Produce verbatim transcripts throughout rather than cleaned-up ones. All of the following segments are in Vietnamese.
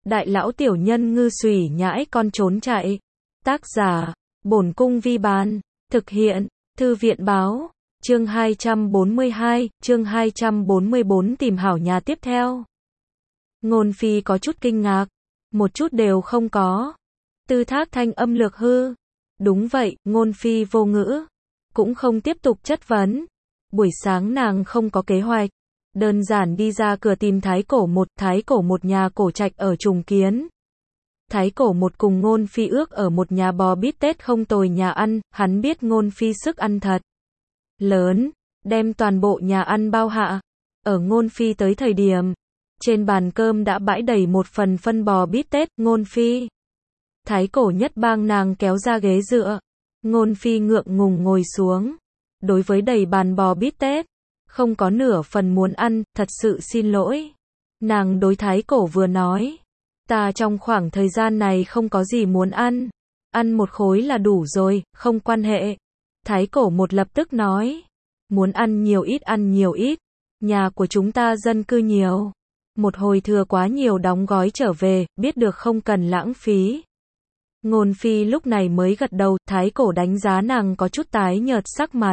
Đại lão tiểu nhân ngư xùy nhãi con trốn chạy. Tác giả, Bổn Cung Vi Bán. Thực hiện, Thư viện Báo. Chương hai trăm bốn mươi hai, chương hai trăm bốn mươi bốn tìm hảo nhà tiếp theo. Ngôn Phi có chút kinh ngạc. Một chút đều không có. Tư Thác thanh âm lược hư. Đúng vậy, Ngôn Phi vô ngữ. Cũng không tiếp tục chất vấn. Buổi sáng nàng không có kế hoạch. Đơn giản đi ra cửa tìm Thái Cổ một, Thái Cổ một nhà cổ trạch ở Trùng Kiến. Thái Cổ một cùng Ngôn Phi ước ở một nhà bò bít tết không tồi nhà ăn, hắn biết Ngôn Phi sức ăn thật lớn, đem toàn bộ nhà ăn bao hạ. Ở Ngôn Phi tới thời điểm, trên bàn cơm đã bãi đầy một phần phân bò bít tết. Ngôn Phi, Thái Cổ nhất bang nàng kéo ra ghế dựa. Ngôn Phi ngượng ngùng ngồi xuống. Đối với đầy bàn bò bít tết, không có nửa phần muốn ăn, thật sự xin lỗi. Nàng đối Thái Cổ vừa nói, ta trong khoảng thời gian này không có gì muốn ăn. Ăn một khối là đủ rồi, không quan hệ. Thái Cổ một lập tức nói, muốn ăn nhiều ít ăn nhiều ít. Nhà của chúng ta dân cư nhiều. Một hồi thừa quá nhiều đóng gói trở về, biết được không cần lãng phí. Ngôn Phi lúc này mới gật đầu. Thái Cổ đánh giá nàng có chút tái nhợt sắc mặt.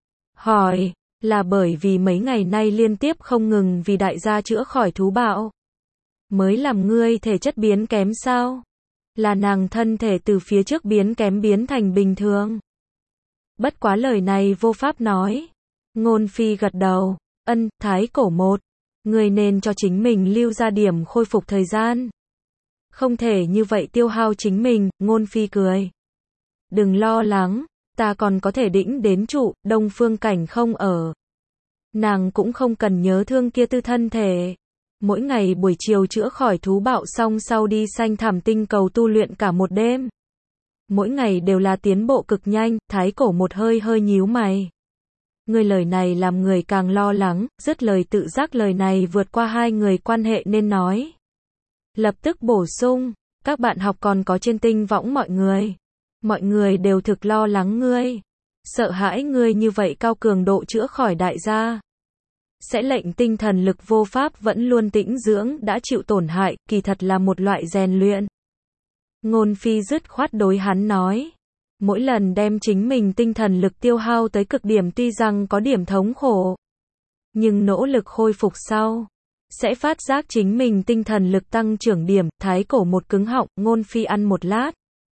Hỏi, là bởi vì mấy ngày nay liên tiếp không ngừng vì đại gia chữa khỏi thú bạo, mới làm ngươi thể chất biến kém sao? Là nàng thân thể từ phía trước biến kém biến thành bình thường. Bất quá lời này vô pháp nói. Ngôn Phi gật đầu. Ân, Thái Cổ một, ngươi nên cho chính mình lưu ra điểm khôi phục thời gian. Không thể như vậy tiêu hao chính mình. Ngôn Phi cười. Đừng lo lắng, ta còn có thể đĩnh đến trụ. Đông Phương Cảnh không ở, nàng cũng không cần nhớ thương kia tư thân thể. Mỗi ngày buổi chiều chữa khỏi thú bạo xong sau đi xanh thảm tinh cầu tu luyện cả một đêm. Mỗi ngày đều là tiến bộ cực nhanh. Thái Cổ một hơi hơi nhíu mày. Người lời này làm người càng lo lắng, dứt lời tự giác lời này vượt qua hai người quan hệ nên nói. Lập tức bổ sung, các bạn học còn có trên tinh võng mọi người. Mọi người đều thực lo lắng ngươi. Sợ hãi ngươi như vậy cao cường độ chữa khỏi đại gia. Sẽ lệnh tinh thần lực vô pháp vẫn luôn tĩnh dưỡng đã chịu tổn hại, kỳ thật là một loại rèn luyện. Ngôn Phi dứt khoát đối hắn nói. Mỗi lần đem chính mình tinh thần lực tiêu hao tới cực điểm tuy rằng có điểm thống khổ, nhưng nỗ lực khôi phục sau, sẽ phát giác chính mình tinh thần lực tăng trưởng điểm. Thái Cổ một cứng họng. Ngôn Phi ăn một lát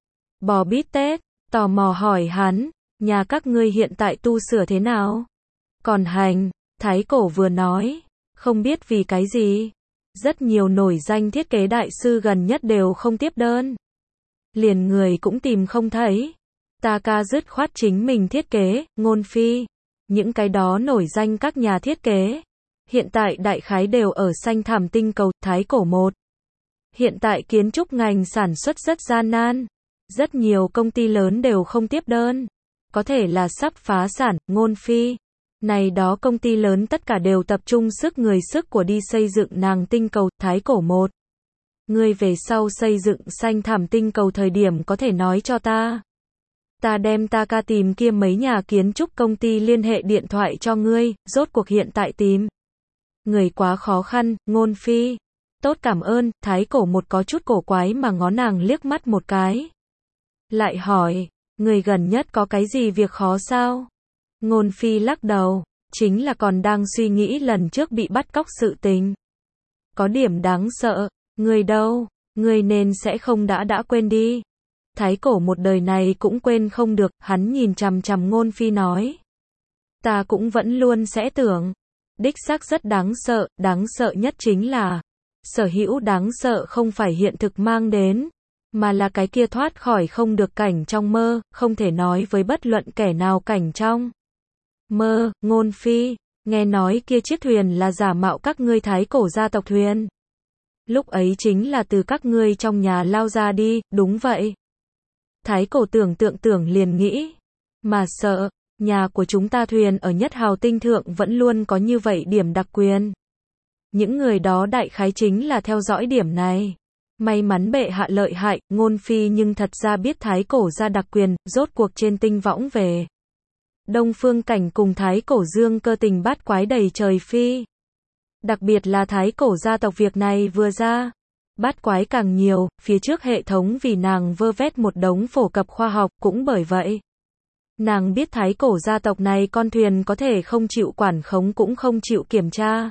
bò bít tết, tò mò hỏi hắn, nhà các ngươi hiện tại tu sửa thế nào? Còn hành. Thái Cổ vừa nói, không biết vì cái gì, rất nhiều nổi danh thiết kế đại sư gần nhất đều không tiếp đơn. Liền người cũng tìm không thấy. Ta ca dứt khoát chính mình thiết kế. Ngôn Phi, những cái đó nổi danh các nhà thiết kế, hiện tại đại khái đều ở xanh thảm tinh cầu. Thái Cổ một, hiện tại kiến trúc ngành sản xuất rất gian nan. Rất nhiều công ty lớn đều không tiếp đơn. Có thể là sắp phá sản. Ngôn Phi, này đó công ty lớn tất cả đều tập trung sức người sức của đi xây dựng nàng tinh cầu. Thái Cổ một, ngươi về sau xây dựng xanh thảm tinh cầu thời điểm có thể nói cho ta. Ta đem ta ca tìm kia mấy nhà kiến trúc công ty liên hệ điện thoại cho ngươi. Rốt cuộc hiện tại tìm người quá khó khăn. Ngôn Phi, tốt cảm ơn. Thái Cổ một có chút cổ quái mà ngó nàng liếc mắt một cái. Lại hỏi, người gần nhất có cái gì việc khó sao? Ngôn Phi lắc đầu, chính là còn đang suy nghĩ lần trước bị bắt cóc sự tình. Có điểm đáng sợ. Người đâu? Người nên sẽ không đã đã quên đi. Thái Cổ một đời này cũng quên không được. Hắn nhìn chằm chằm Ngôn Phi nói, ta cũng vẫn luôn sẽ tưởng. Đích xác rất đáng sợ. Đáng sợ nhất chính là, sở hữu đáng sợ không phải hiện thực mang đến, mà là cái kia thoát khỏi không được cảnh trong mơ, không thể nói với bất luận kẻ nào cảnh trong mơ. Ngôn Phi, nghe nói kia chiếc thuyền là giả mạo các ngươi Thái Cổ gia tộc thuyền. Lúc ấy chính là từ các ngươi trong nhà lao ra đi. Đúng vậy. Thái Cổ tưởng tượng tưởng liền nghĩ, mà sợ, nhà của chúng ta thuyền ở nhất hào tinh thượng vẫn luôn có như vậy điểm đặc quyền. Những người đó đại khái chính là theo dõi điểm này. May mắn bệ hạ lợi hại. Ngôn Phi nhưng thật ra biết Thái Cổ ra đặc quyền. Rốt cuộc trên tinh võng về, Đông Phương Cảnh cùng Thái Cổ Dương Cơ tình bát quái đầy trời phi. Đặc biệt là Thái Cổ gia tộc việc này vừa ra, Bát quái càng nhiều, phía trước hệ thống vì nàng vơ vét một đống phổ cập khoa học, cũng bởi vậy. Nàng biết thái cổ gia tộc này con thuyền có thể không chịu quản khống cũng không chịu kiểm tra.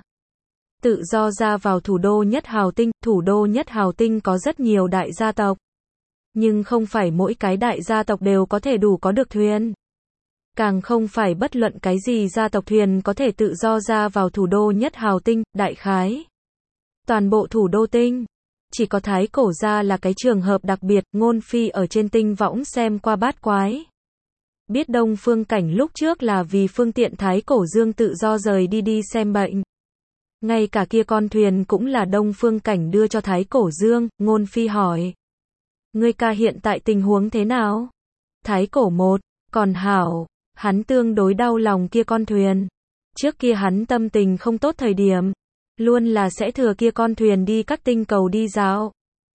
Tự do ra vào thủ đô Nhất Hào Tinh, thủ đô Nhất Hào Tinh có rất nhiều đại gia tộc. Nhưng không phải mỗi cái đại gia tộc đều có thể đủ có được thuyền. Càng không phải bất luận cái gì gia tộc thuyền có thể tự do ra vào thủ đô Nhất Hào Tinh, đại khái. Toàn bộ thủ đô tinh. Chỉ có thái cổ gia là cái trường hợp đặc biệt, Ngôn Phi ở trên tinh võng xem qua bát quái. Biết Đông Phương Cảnh lúc trước là vì phương tiện thái cổ dương tự do rời đi đi xem bệnh. Ngay cả kia con thuyền cũng là Đông Phương Cảnh đưa cho thái cổ dương, Ngôn Phi hỏi. Ngươi ca hiện tại tình huống thế nào? Thái cổ một, còn hảo, hắn tương đối đau lòng kia con thuyền. Trước kia hắn tâm tình không tốt thời điểm, luôn là sẽ thừa kia con thuyền đi các tinh cầu đi dạo.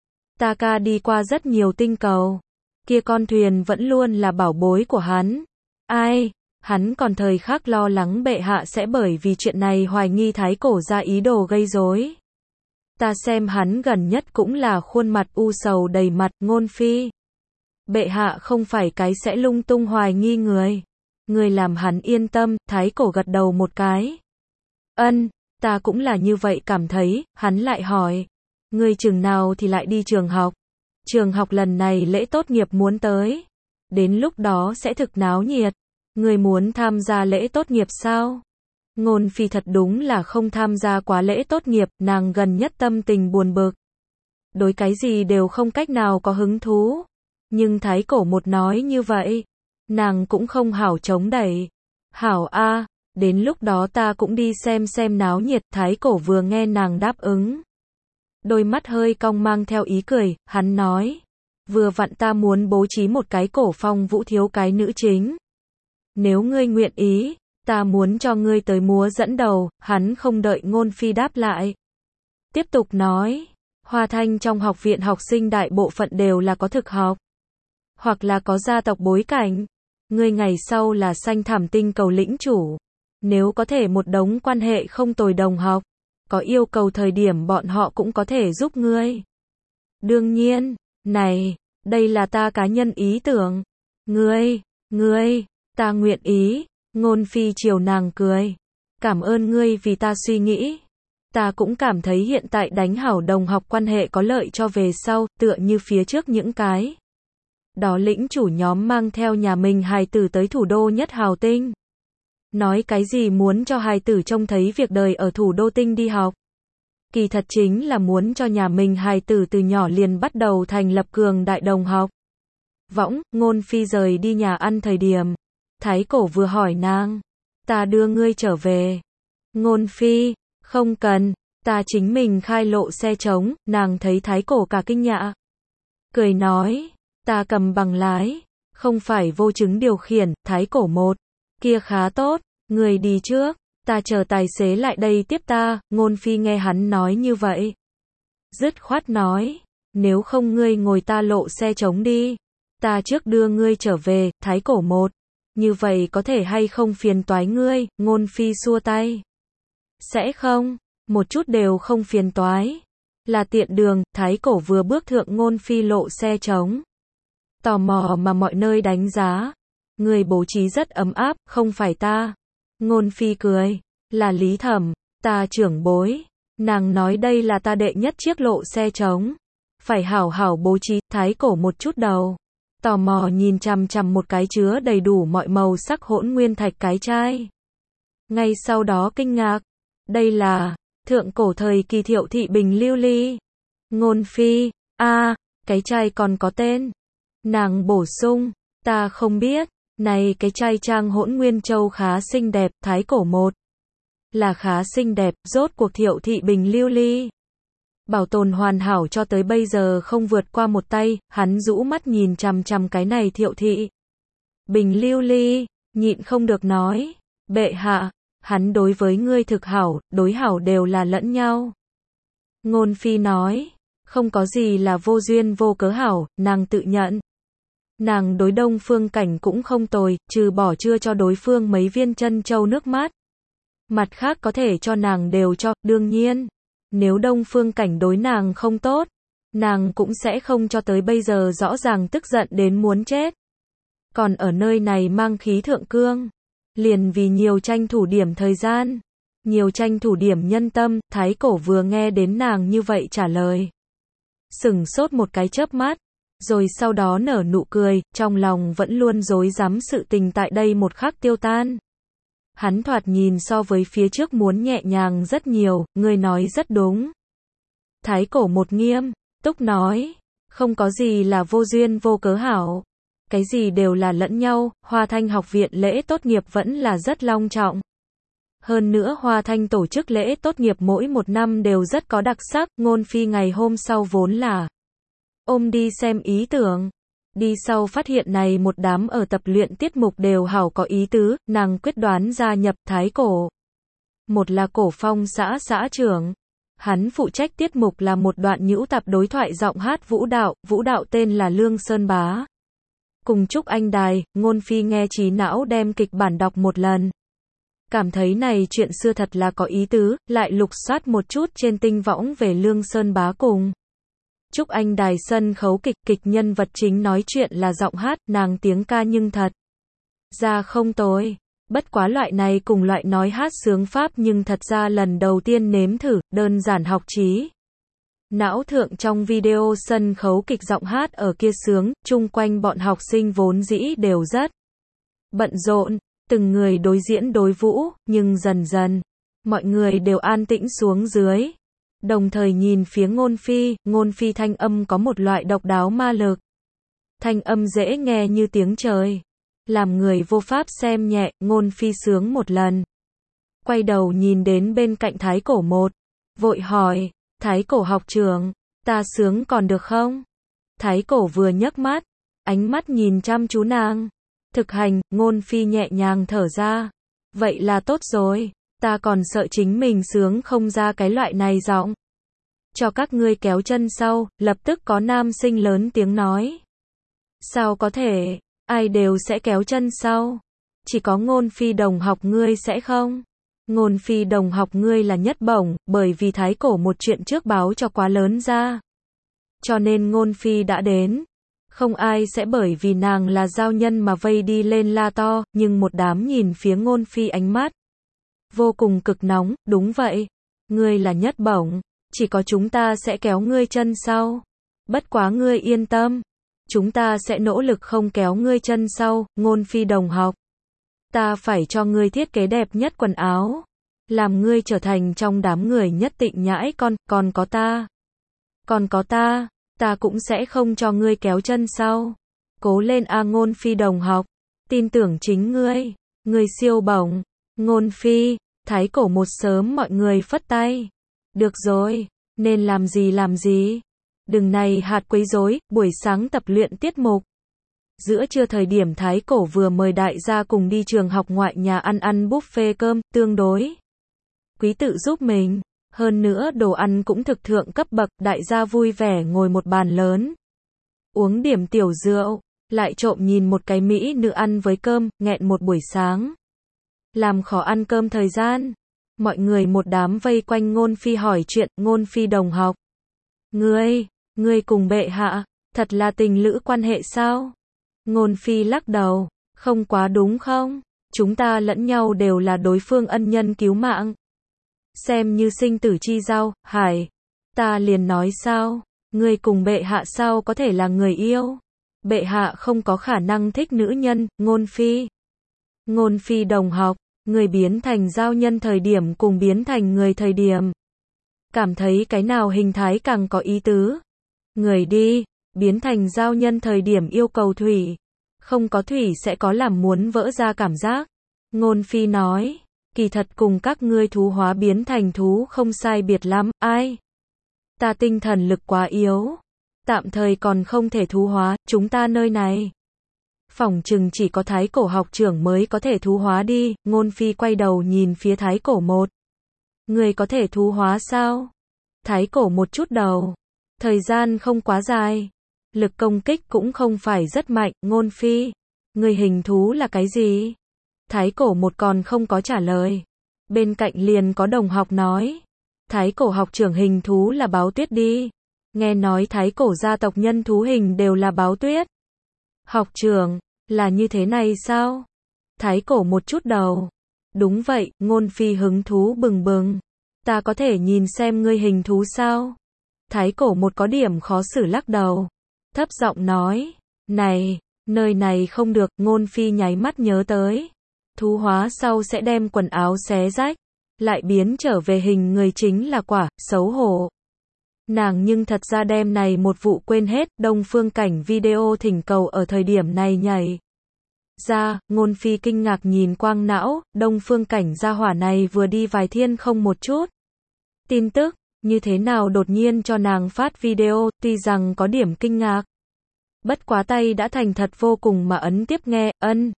Ta ca đi qua rất nhiều tinh cầu. Kia con thuyền vẫn luôn là bảo bối của hắn. Ai, hắn còn thời khắc lo lắng bệ hạ sẽ bởi vì chuyện này hoài nghi thái cổ ra ý đồ gây rối. Ta xem hắn gần nhất cũng là khuôn mặt u sầu đầy mặt, Ngôn Phi. Bệ hạ không phải cái sẽ lung tung hoài nghi người. Người làm hắn yên tâm, thái cổ gật đầu một cái. Ân, ta cũng là như vậy cảm thấy, hắn lại hỏi. Người chừng nào thì lại đi trường học? Trường học lần này lễ tốt nghiệp muốn tới. Đến lúc đó sẽ thực náo nhiệt. Người muốn tham gia lễ tốt nghiệp sao? Ngôn Phi thật đúng là không tham gia quá lễ tốt nghiệp, nàng gần nhất tâm tình buồn bực. Đối cái gì đều không cách nào có hứng thú. Nhưng thái cổ một nói như vậy, nàng cũng không hảo chống đẩy. Hảo a, đến lúc đó ta cũng đi xem xem náo nhiệt, thái cổ vừa nghe nàng đáp ứng. Đôi mắt hơi cong mang theo ý cười, hắn nói. Vừa vặn ta muốn bố trí một cái cổ phong vũ thiếu cái nữ chính. Nếu ngươi nguyện ý, ta muốn cho ngươi tới múa dẫn đầu, hắn không đợi Ngôn Phi đáp lại. Tiếp tục nói, Hoa Thanh trong học viện học sinh đại bộ phận đều là có thực học. Hoặc là có gia tộc bối cảnh. Ngươi ngày sau là xanh thảm tinh cầu lĩnh chủ. Nếu có thể một đống quan hệ không tồi đồng học. Có yêu cầu thời điểm bọn họ cũng có thể giúp ngươi. Đương nhiên, này, đây là ta cá nhân ý tưởng. Ngươi, ngươi, ta nguyện ý. Ngôn Phi chiều nàng cười. Cảm ơn ngươi vì ta suy nghĩ. Ta cũng cảm thấy hiện tại đánh hảo đồng học quan hệ có lợi cho về sau, tựa như phía trước những cái. Đó lĩnh chủ nhóm mang theo nhà mình hài tử tới thủ đô Nhất Hào Tinh. Nói cái gì muốn cho hài tử trông thấy việc đời ở thủ đô tinh đi học. Kỳ thật chính là muốn cho nhà mình hài tử từ nhỏ liền bắt đầu thành lập cường đại đồng học. Võng, Ngôn Phi rời đi nhà ăn thời điểm. Thái cổ vừa hỏi nàng. Ta đưa ngươi trở về. Ngôn Phi, không cần, ta chính mình khai lộ xe trống, nàng thấy thái cổ cả kinh nhạ. Cười nói, ta cầm bằng lái, không phải vô chứng điều khiển, thái cổ một. Kia khá tốt, người đi trước, ta chờ tài xế lại đây tiếp ta, Ngôn Phi nghe hắn nói như vậy. Dứt khoát nói, nếu không ngươi ngồi ta lộ xe trống đi, ta trước đưa ngươi trở về, thái cổ một. Như vậy có thể hay không phiền toái ngươi, Ngôn Phi xua tay. Sẽ không, một chút đều không phiền toái. Là tiện đường, thái cổ vừa bước thượng Ngôn Phi lộ xe trống. Tò mò mà mọi nơi đánh giá. Người bố trí rất ấm áp, không phải ta. Ngôn Phi cười, là Lý Thẩm, ta trưởng bối. Nàng nói đây là ta đệ nhất chiếc lộ xe trống. Phải hảo hảo bố trí, thái cổ một chút đầu. Tò mò nhìn chằm chằm một cái chứa đầy đủ mọi màu sắc hỗn nguyên thạch cái chai. Ngay sau đó kinh ngạc. Đây là, thượng cổ thời kỳ Thiệu thị bình lưu ly. Ngôn Phi, a à, cái chai còn có tên. Nàng bổ sung, ta không biết, này cái chai trang hỗn nguyên châu khá xinh đẹp, thái cổ một. Là khá xinh đẹp, rốt cuộc Thiệu thị bình lưu ly. Bảo tồn hoàn hảo cho tới bây giờ không vượt qua một tay, hắn rũ mắt nhìn chằm chằm cái này Thiệu thị bình lưu ly, nhịn không được nói, bệ hạ, hắn đối với ngươi thực hảo, đối hảo đều là lẫn nhau. Ngôn Phi nói, không có gì là vô duyên vô cớ hảo, nàng tự nhận. Nàng đối Đông Phương Cảnh cũng không tồi, trừ bỏ chưa cho đối phương mấy viên chân châu nước mắt. Mặt khác có thể cho nàng đều cho, đương nhiên. Nếu Đông Phương Cảnh đối nàng không tốt, nàng cũng sẽ không cho tới bây giờ rõ ràng tức giận đến muốn chết. Còn ở nơi này mang khí thượng cương, liền vì nhiều tranh thủ điểm thời gian, nhiều tranh thủ điểm nhân tâm, Thái Cổ vừa nghe đến nàng như vậy trả lời. Sửng sốt một cái chớp mắt, rồi sau đó nở nụ cười, trong lòng vẫn luôn rối rắm sự tình tại đây một khắc tiêu tan. Hắn thoạt nhìn so với phía trước muốn nhẹ nhàng rất nhiều, ngươi nói rất đúng. Thái Cổ một nghiêm túc nói, không có gì là vô duyên vô cớ hảo. Cái gì đều là lẫn nhau, Hoa Thanh học viện lễ tốt nghiệp vẫn là rất long trọng. Hơn nữa Hoa Thanh tổ chức lễ tốt nghiệp mỗi một năm đều rất có đặc sắc, Ngôn Phi ngày hôm sau vốn là ôm đi xem ý tưởng. Đi sau phát hiện này một đám ở tập luyện tiết mục đều hảo có ý tứ, nàng quyết đoán gia nhập Thái Cổ. Một là Cổ Phong xã xã trưởng. Hắn phụ trách tiết mục là một đoạn nhũ tạp đối thoại giọng hát vũ đạo, vũ đạo tên là Lương Sơn Bá. Cùng Trúc Anh Đài, Ngôn Phi nghe trí não đem kịch bản đọc một lần. Cảm thấy này chuyện xưa thật là có ý tứ, lại lục soát một chút trên tinh võng về Lương Sơn Bá cùng Trúc Anh Đài sân khấu kịch, kịch nhân vật chính nói chuyện là giọng hát, nàng tiếng ca nhưng thật ra không tồi. Bất quá loại này cùng loại nói hát sướng pháp nhưng thật ra lần đầu tiên nếm thử, đơn giản học trí. Não thượng trong video sân khấu kịch giọng hát ở kia sướng, chung quanh bọn học sinh vốn dĩ đều rất bận rộn, từng người đối diễn đối vũ, nhưng dần dần, mọi người đều an tĩnh xuống dưới. Đồng thời nhìn phía Ngôn Phi, Ngôn Phi thanh âm có một loại độc đáo ma lực. Thanh âm dễ nghe như tiếng trời. Làm người vô pháp xem nhẹ, Ngôn Phi sướng một lần. Quay đầu nhìn đến bên cạnh Thái Cổ một. Vội hỏi, Thái Cổ học trưởng, ta sướng còn được không? Thái Cổ vừa nhấc mắt, ánh mắt nhìn chăm chú nàng. Thực hành, Ngôn Phi nhẹ nhàng thở ra. Vậy là tốt rồi, ta còn sợ chính mình sướng không ra cái loại này giọng. Cho các ngươi kéo chân sau, lập tức có nam sinh lớn tiếng nói. Sao có thể, ai đều sẽ kéo chân sau. Chỉ có Ngôn Phi đồng học ngươi sẽ không? Ngôn Phi đồng học ngươi là nhất bổng, bởi vì Thái Cổ một chuyện trước báo cho quá lớn ra. Cho nên Ngôn Phi đã đến. Không ai sẽ bởi vì nàng là giao nhân mà vây đi lên la to, nhưng một đám nhìn phía Ngôn Phi ánh mắt vô cùng cực nóng, đúng vậy. Ngươi là nhất bổng, chỉ có chúng ta sẽ kéo ngươi chân sau. Bất quá ngươi yên tâm, chúng ta sẽ nỗ lực không kéo ngươi chân sau, Ngôn Phi đồng học. Ta phải cho ngươi thiết kế đẹp nhất quần áo, làm ngươi trở thành trong đám người nhất tịnh nhãi con, còn có ta. Còn có ta, ta cũng sẽ không cho ngươi kéo chân sau. Cố lên a Ngôn Phi đồng học, tin tưởng chính ngươi, ngươi siêu bổng. Ngôn Phi, Thái Cổ một sớm mọi người phất tay. Được rồi, nên làm gì làm gì. Đừng này hạt quấy rối, buổi sáng tập luyện tiết mục. Giữa trưa thời điểm Thái Cổ vừa mời đại gia cùng đi trường học ngoại nhà ăn ăn buffet cơm, tương đối quý tự giúp mình. Hơn nữa đồ ăn cũng thực thượng cấp bậc, đại gia vui vẻ ngồi một bàn lớn. Uống điểm tiểu rượu, lại trộm nhìn một cái mỹ nữ ăn với cơm, nghẹn một buổi sáng. Làm khó ăn cơm thời gian. Mọi người một đám vây quanh Ngôn Phi hỏi chuyện, Ngôn Phi đồng học. Ngươi, ngươi cùng bệ hạ, thật là tình lữ quan hệ sao? Ngôn Phi lắc đầu, không quá đúng không? Chúng ta lẫn nhau đều là đối phương ân nhân cứu mạng. Xem như sinh tử chi giao, hải. Ta liền nói sao? Ngươi cùng bệ hạ sao có thể là người yêu? Bệ hạ không có khả năng thích nữ nhân, Ngôn Phi. Ngôn Phi đồng học, người biến thành giao nhân thời điểm cùng biến thành người thời điểm. Cảm thấy cái nào hình thái càng có ý tứ? Người đi, biến thành giao nhân thời điểm yêu cầu thủy. Không có thủy sẽ có làm muốn vỡ ra cảm giác. Ngôn Phi nói, kỳ thật cùng các ngươi thú hóa biến thành thú không sai biệt lắm, ai? Ta tinh thần lực quá yếu. Tạm thời còn không thể thú hóa, chúng ta nơi này. Phỏng chừng chỉ có Thái Cổ học trưởng mới có thể thú hóa đi, Ngôn Phi quay đầu nhìn phía Thái Cổ một. Người có thể thú hóa sao? Thái Cổ một chút đầu. Thời gian không quá dài. Lực công kích cũng không phải rất mạnh, Ngôn Phi. Người hình thú là cái gì? Thái Cổ một còn không có trả lời. Bên cạnh liền có đồng học nói. Thái Cổ học trưởng hình thú là báo tuyết đi. Nghe nói thái cổ gia tộc nhân thú hình đều là báo tuyết. Học trưởng, là như thế này sao? Thái cổ một chút đầu. Đúng vậy, Ngôn Phi hứng thú bừng bừng. Ta có thể nhìn xem ngươi hình thú sao? Thái cổ một có điểm khó xử lắc đầu. Thấp giọng nói, này, nơi này không được, Ngôn Phi nháy mắt nhớ tới. Thú hóa sau sẽ đem quần áo xé rách, lại biến trở về hình người chính là quả, xấu hổ. Nàng nhưng thật ra đem này một vụ quên hết, Đông Phương Cảnh video thỉnh cầu ở thời điểm này nhảy ra, Ngôn Phi kinh ngạc nhìn quang não, Đông Phương Cảnh gia hỏa này vừa đi vài thiên không một chút tin tức, như thế nào đột nhiên cho nàng phát video, tuy rằng có điểm kinh ngạc. Bất quá tay đã thành thật vô cùng mà ấn tiếp nghe, ân.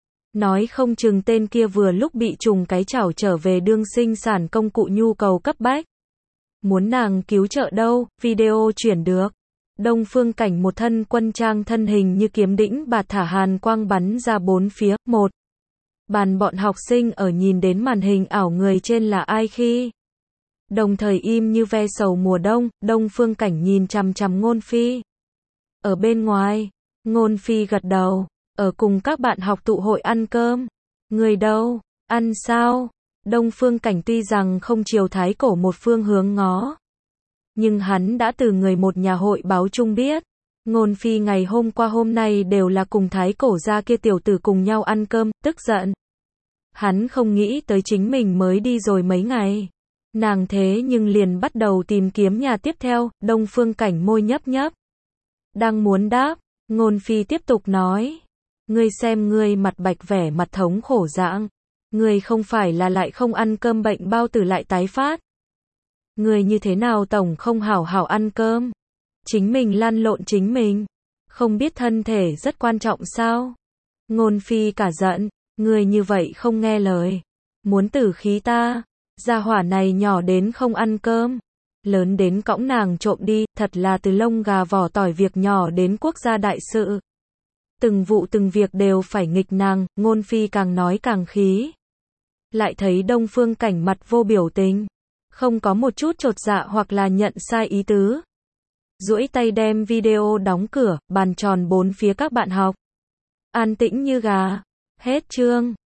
Nói không chừng tên kia vừa lúc bị trùng cái chảo trở về đương sinh sản công cụ nhu cầu cấp bách. Muốn nàng cứu trợ đâu, video chuyển được. Đông Phương Cảnh một thân quân trang thân hình như kiếm đĩnh bạt thả hàn quang bắn ra bốn phía, một. Bàn bọn học sinh ở nhìn đến màn hình ảo người trên là ai khi. Đồng thời im như ve sầu mùa đông, Đông Phương Cảnh nhìn chằm chằm Ngôn Phi. Ở bên ngoài, Ngôn Phi gật đầu, ở cùng các bạn học tụ hội ăn cơm. Người đâu, ăn sao? Đông Phương Cảnh tuy rằng không chiều thái cổ một phương hướng ngó. Nhưng hắn đã từ người một nhà hội báo chung biết. Ngôn Phi ngày hôm qua hôm nay đều là cùng thái cổ gia kia tiểu tử cùng nhau ăn cơm, tức giận. Hắn không nghĩ tới chính mình mới đi rồi mấy ngày. Nàng thế nhưng liền bắt đầu tìm kiếm nhà tiếp theo, Đông Phương Cảnh môi nhấp nhấp. Đang muốn đáp, Ngôn Phi tiếp tục nói. Ngươi xem ngươi mặt bạch vẻ mặt thống khổ dạng. Ngươi không phải là lại không ăn cơm bệnh bao tử lại tái phát. Ngươi như thế nào tổng không hảo hảo ăn cơm. Chính mình lăn lộn chính mình. Không biết thân thể rất quan trọng sao. Ngôn Phi cả giận. Ngươi như vậy không nghe lời. Muốn tử khí ta. Gia hỏa này nhỏ đến không ăn cơm. Lớn đến cõng nàng trộm đi. Thật là từ lông gà vỏ tỏi việc nhỏ đến quốc gia đại sự. Từng vụ từng việc đều phải nghịch nàng. Ngôn Phi càng nói càng khí. Lại thấy Đông Phương Cảnh mặt vô biểu tình. Không có một chút chột dạ hoặc là nhận sai ý tứ. Duỗi tay đem video đóng cửa, bàn tròn bốn phía các bạn học. An tĩnh như gà. Hết chương.